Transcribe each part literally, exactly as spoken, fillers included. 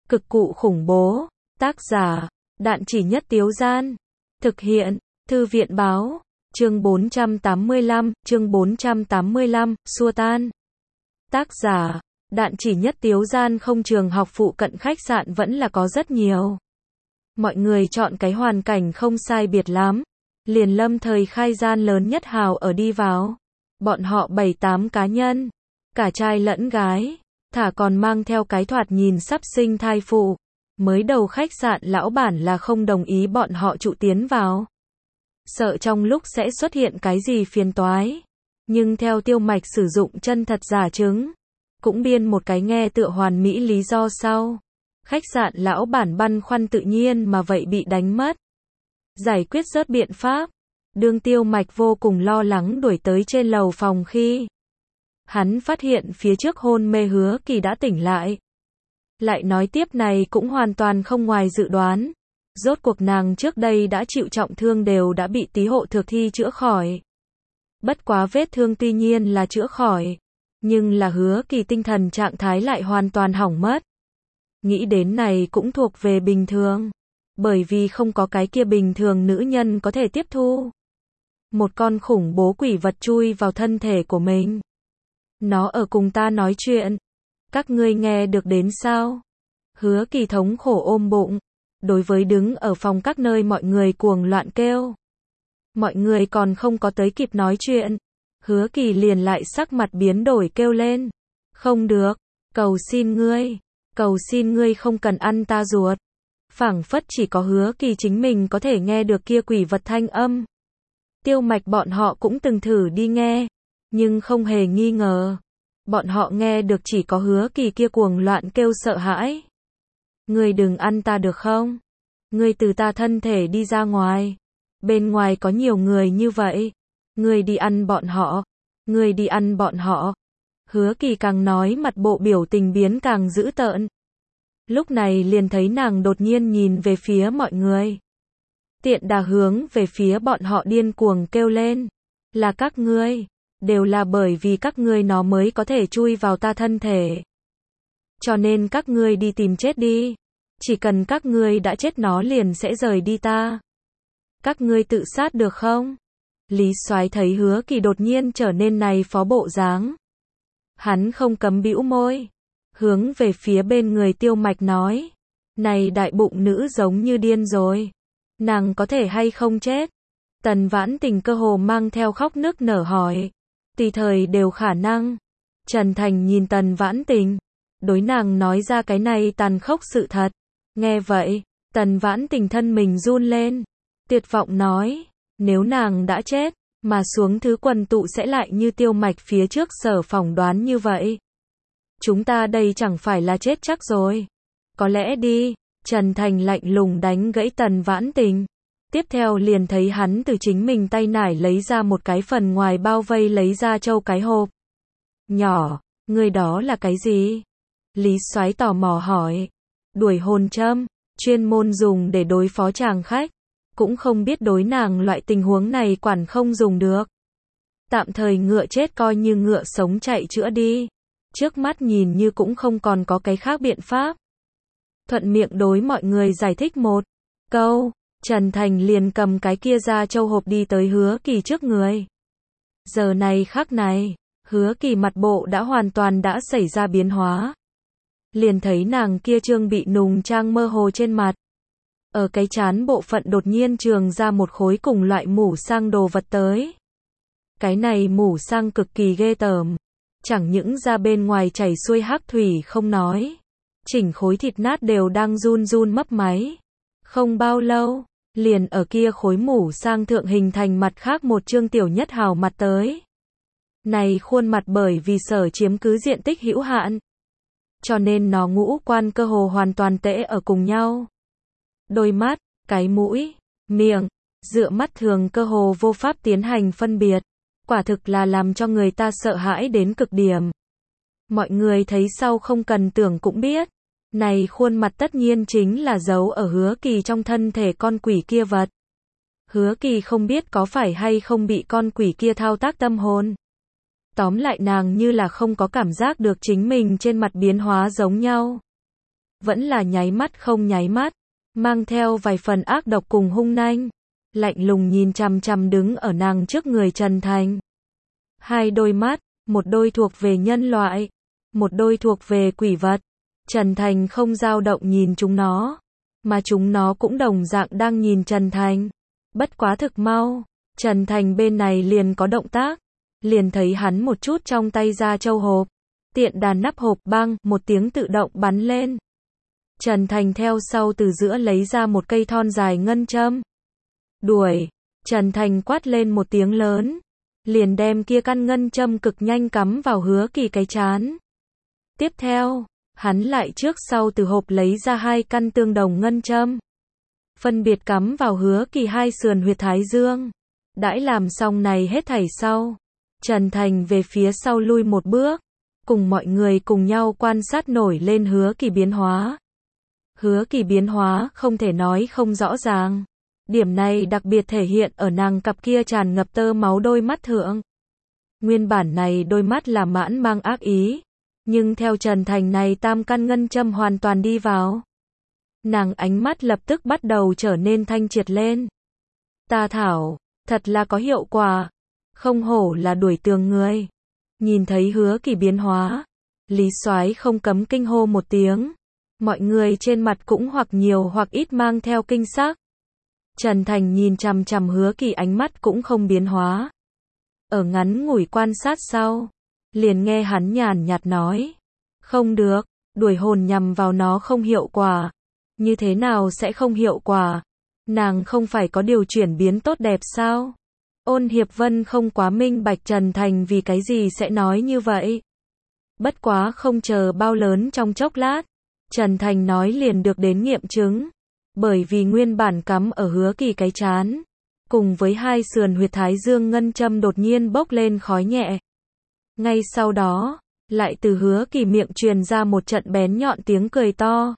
Cực cụ khủng bố. Tác giả, Đạn Chỉ Nhất Tiếu Gian. Thực hiện, Thư viện báo. Chương bốn trăm tám mươi lăm, chương bốn trăm tám mươi lăm, xua tan. Tác giả, Đạn Chỉ Nhất Tiếu Gian. Không, trường học phụ cận khách sạn vẫn là có rất nhiều. Mọi người chọn cái hoàn cảnh không sai biệt lắm. Liền lâm thời khai gian lớn nhất hào ở đi vào. Bọn họ bảy tám cá nhân. Cả trai lẫn gái. Thả còn mang theo cái thoạt nhìn sắp sinh thai phụ. Mới đầu khách sạn lão bản là không đồng ý bọn họ trụ tiến vào. Sợ trong lúc sẽ xuất hiện cái gì phiền toái. Nhưng theo Tiêu Mạch sử dụng chân thật giả chứng. Cũng biên một cái nghe tựa hoàn mỹ lý do sau. Khách sạn lão bản băn khoăn tự nhiên mà vậy bị đánh mất. Giải quyết rớt biện pháp. Đương Tiêu Mạch vô cùng lo lắng đuổi tới trên lầu phòng khi hắn phát hiện phía trước hôn mê Hứa Kỳ đã tỉnh lại. Lại nói tiếp này cũng hoàn toàn không ngoài dự đoán. Rốt cuộc nàng trước đây đã chịu trọng thương đều đã bị tí hộ thược thi chữa khỏi. Bất quá vết thương tuy nhiên là chữa khỏi. Nhưng là Hứa Kỳ tinh thần trạng thái lại hoàn toàn hỏng mất. Nghĩ đến này cũng thuộc về bình thường. Bởi vì không có cái kia bình thường nữ nhân có thể tiếp thu. Một con khủng bố quỷ vật chui vào thân thể của mình. Nó ở cùng ta nói chuyện. Các ngươi nghe được đến sao? Hứa Kỳ thống khổ ôm bụng. Đối với đứng ở phòng các nơi mọi người cuồng loạn kêu. Mọi người còn không có tới kịp nói chuyện. Hứa Kỳ liền lại sắc mặt biến đổi kêu lên. Không được, cầu xin ngươi, cầu xin ngươi không cần ăn ta ruột. Phảng phất chỉ có Hứa Kỳ chính mình có thể nghe được kia quỷ vật thanh âm. Tiêu Mạch bọn họ cũng từng thử đi nghe, nhưng không hề nghi ngờ. Bọn họ nghe được chỉ có Hứa Kỳ kia cuồng loạn kêu sợ hãi. Ngươi đừng ăn ta được không? Ngươi từ ta thân thể đi ra ngoài. Bên ngoài có nhiều người như vậy. Ngươi đi ăn bọn họ. Ngươi đi ăn bọn họ. Hứa Kỳ càng nói mặt bộ biểu tình biến càng dữ tợn. Lúc này liền thấy nàng đột nhiên nhìn về phía mọi người. Tiện đà hướng về phía bọn họ điên cuồng kêu lên. Là các ngươi. Đều là bởi vì các ngươi nó mới có thể chui vào ta thân thể. Cho nên các ngươi đi tìm chết đi. Chỉ cần các ngươi đã chết nó liền sẽ rời đi ta. Các ngươi tự sát được không? Lý Soái thấy Hứa Kỳ đột nhiên trở nên này phó bộ dáng. Hắn không cấm bĩu môi. Hướng về phía bên người Tiêu Mạch nói. Này đại bụng nữ giống như điên rồi. Nàng có thể hay không chết? Tần Vãn Tình cơ hồ mang theo khóc nức nở hỏi. Tùy thời đều khả năng. Trần Thành nhìn Tần Vãn Tình. Đối nàng nói ra cái này tàn khốc sự thật. Nghe vậy, Tần Vãn Tình thân mình run lên. Tuyệt vọng nói. Nếu nàng đã chết, mà xuống thứ quần tụ sẽ lại như Tiêu Mạch phía trước sở phỏng đoán như vậy. Chúng ta đây chẳng phải là chết chắc rồi. Có lẽ đi. Trần Thành lạnh lùng đánh gãy Tần Vãn Tình. Tiếp theo liền thấy hắn từ chính mình tay nải lấy ra một cái phần ngoài bao vây lấy ra châu cái hộp. Nhỏ, người đó là cái gì? Lý Soái tò mò hỏi. Đuổi hồn châm, chuyên môn dùng để đối phó chàng khách. Cũng không biết đối nàng loại tình huống này quản không dùng được. Tạm thời ngựa chết coi như ngựa sống chạy chữa đi. Trước mắt nhìn như cũng không còn có cái khác biện pháp. Thuận miệng đối mọi người giải thích một câu. Trần Thành liền cầm cái kia ra châu hộp đi tới Hứa Kỳ trước người. Giờ này khắc này, Hứa Kỳ mặt bộ đã hoàn toàn đã xảy ra biến hóa. Liền thấy nàng kia trương bị nùng trang mơ hồ trên mặt. Ở cái trán bộ phận đột nhiên trường ra một khối cùng loại mủ sang đồ vật tới. Cái này mủ sang cực kỳ ghê tởm. Chẳng những ra bên ngoài chảy xuôi hắc thủy không nói. Chỉnh khối thịt nát đều đang run run mấp máy. Không bao lâu, liền ở kia khối mủ sang thượng hình thành mặt khác một trương tiểu nhất hào mặt tới. Này khuôn mặt bởi vì sở chiếm cứ diện tích hữu hạn. Cho nên nó ngũ quan cơ hồ hoàn toàn tễ ở cùng nhau. Đôi mắt, cái mũi, miệng, dựa mắt thường cơ hồ vô pháp tiến hành phân biệt. Quả thực là làm cho người ta sợ hãi đến cực điểm. Mọi người thấy sau không cần tưởng cũng biết. Này khuôn mặt tất nhiên chính là giấu ở Hứa Kỳ trong thân thể con quỷ kia vật. Hứa Kỳ không biết có phải hay không bị con quỷ kia thao tác tâm hồn. Tóm lại nàng như là không có cảm giác được chính mình trên mặt biến hóa giống nhau. vẫn là nháy mắt không nháy mắt, mang theo vài phần ác độc cùng hung nanh, lạnh lùng nhìn chằm chằm đứng ở nàng trước người Trần Thành. Hai đôi mắt, một đôi thuộc về nhân loại, một đôi thuộc về quỷ vật. Trần Thành không dao động nhìn chúng nó, mà chúng nó cũng đồng dạng đang nhìn Trần Thành. Bất quá thực mau, Trần Thành bên này liền có động tác, liền thấy hắn một chút trong tay ra châu hộp, tiện đàn nắp hộp băng, một tiếng tự động bắn lên. Trần Thành theo sau từ giữa lấy ra một cây thon dài ngân châm. Đuổi, Trần Thành quát lên một tiếng lớn, liền đem kia căn ngân châm cực nhanh cắm vào Hứa Kỳ cái trán. Tiếp theo, hắn lại trước sau từ hộp lấy ra hai căn tương đồng ngân châm, phân biệt cắm vào Hứa Kỳ hai sườn huyệt thái dương. Đãi làm xong này hết thảy sau, Trần Thành về phía sau lui một bước, cùng mọi người cùng nhau quan sát nổi lên Hứa Kỳ biến hóa. Hứa Kỳ biến hóa không thể nói không rõ ràng. Điểm này đặc biệt thể hiện ở nàng cặp kia tràn ngập tơ máu đôi mắt thượng. Nguyên bản này đôi mắt là mãn mang ác ý, nhưng theo Trần Thành này tam căn ngân châm hoàn toàn đi vào, nàng ánh mắt lập tức bắt đầu trở nên thanh triệt lên. Ta thảo, thật là có hiệu quả, không hổ là đuổi tường người. Nhìn thấy Hứa Kỳ biến hóa, Lý Soái không cấm kinh hô một tiếng. Mọi người trên mặt cũng hoặc nhiều hoặc ít mang theo kinh sắc. Trần Thành nhìn chằm chằm Hứa Kỳ ánh mắt cũng không biến hóa. Ở ngắn ngủi quan sát sau, liền nghe hắn nhàn nhạt nói. Không được, đuổi hồn nhằm vào nó không hiệu quả. Như thế nào sẽ không hiệu quả? Nàng không phải có điều chuyển biến tốt đẹp sao? Ôn Hiệp Vân không quá minh bạch Trần Thành vì cái gì sẽ nói như vậy. Bất quá không chờ bao lớn trong chốc lát, Trần Thành nói liền được đến nghiệm chứng. Bởi vì nguyên bản cắm ở Hứa Kỳ cái trán, cùng với hai sườn huyệt thái dương ngân châm đột nhiên bốc lên khói nhẹ. Ngay sau đó, lại từ Hứa Kỳ miệng truyền ra một trận bén nhọn tiếng cười to.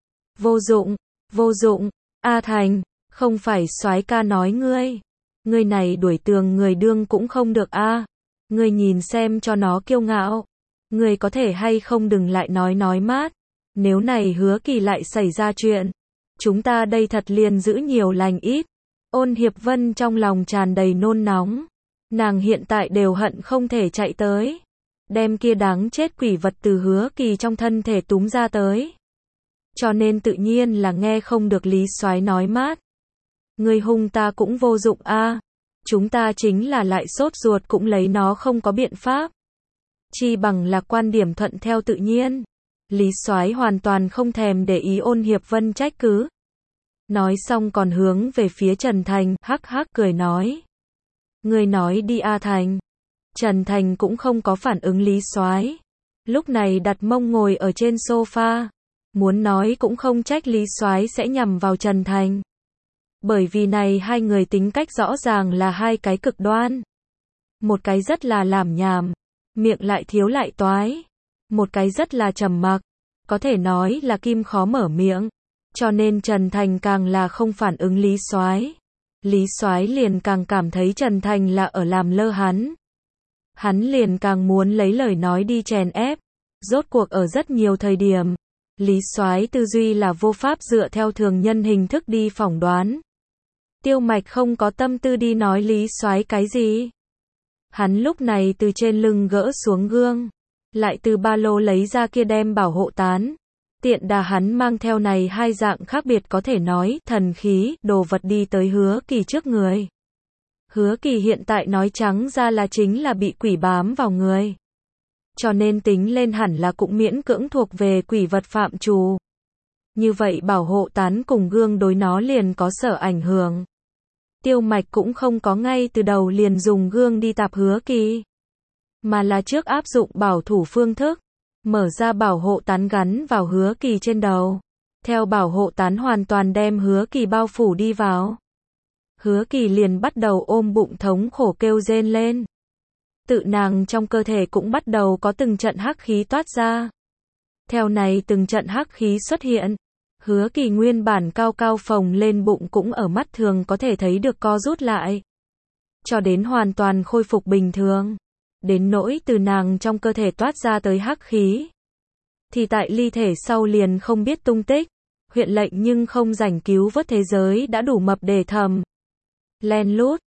Vô dụng, vô dụng, A Thành, không phải soái ca nói ngươi. Ngươi này đuổi tường người đương cũng không được a. Ngươi nhìn xem cho nó kiêu ngạo. Ngươi có thể hay không đừng lại nói nói mát. Nếu này Hứa Kỳ lại xảy ra chuyện, chúng ta đây thật liền giữ nhiều lành ít. Ôn Hiệp Vân trong lòng tràn đầy nôn nóng. Nàng hiện tại đều hận không thể chạy tới, đem kia đáng chết quỷ vật từ Hứa Kỳ trong thân thể túm ra tới. Cho nên tự nhiên là nghe không được Lý Soái nói mát. Ngươi hung ta cũng vô dụng a. Chúng ta chính là lại sốt ruột cũng lấy nó không có biện pháp. Chi bằng là quan điểm thuận theo tự nhiên. Lý Soái hoàn toàn không thèm để ý Ôn Hiệp Vân trách cứ. Nói xong còn hướng về phía Trần Thành, hắc hắc cười nói. Ngươi nói đi A Thành. Trần Thành cũng không có phản ứng Lý Soái. Lúc này đặt mông ngồi ở trên sofa. Muốn nói cũng không trách Lý Soái sẽ nhằm vào Trần Thành. Bởi vì này hai người tính cách rõ ràng là hai cái cực đoan. Một cái rất là làm nhảm, miệng lại thiếu lại toái. Một cái rất là trầm mặc, có thể nói là kim khó mở miệng. Cho nên Trần Thành càng là không phản ứng Lý Soái. Lý Soái liền càng cảm thấy Trần Thành là ở làm lơ hắn. Hắn liền càng muốn lấy lời nói đi chèn ép. Rốt cuộc ở rất nhiều thời điểm, Lý Soái tư duy là vô pháp dựa theo thường nhân hình thức đi phỏng đoán. Tiêu Mạch không có tâm tư đi nói Lý Soái cái gì. Hắn lúc này từ trên lưng gỡ xuống gương, lại từ ba lô lấy ra kia đem bảo hộ tán. Tiện đà hắn mang theo này hai dạng khác biệt có thể nói thần khí, đồ vật đi tới Hứa Kỳ trước người. Hứa Kỳ hiện tại nói trắng ra là chính là bị quỷ bám vào người. Cho nên tính lên hẳn là cũng miễn cưỡng thuộc về quỷ vật phạm trù. Như vậy bảo hộ tán cùng gương đối nó liền có sở ảnh hưởng. Tiêu Mạch cũng không có ngay từ đầu liền dùng gương đi tạp Hứa Kỳ, mà là trước áp dụng bảo thủ phương thức, mở ra bảo hộ tán gắn vào Hứa Kỳ trên đầu. Theo bảo hộ tán hoàn toàn đem Hứa Kỳ bao phủ đi vào, Hứa Kỳ liền bắt đầu ôm bụng thống khổ kêu rên lên. Tự nàng trong cơ thể cũng bắt đầu có từng trận hắc khí toát ra. Theo này từng trận hắc khí xuất hiện, Hứa Kỳ nguyên bản cao cao phồng lên bụng cũng ở mắt thường có thể thấy được co rút lại, cho đến hoàn toàn khôi phục bình thường. Đến nỗi từ nàng trong cơ thể toát ra tới hắc khí, thì tại ly thể sau liền không biết tung tích. Huyện lệnh nhưng không rảnh cứu vớt thế giới đã đủ mập để thầm. Len lút,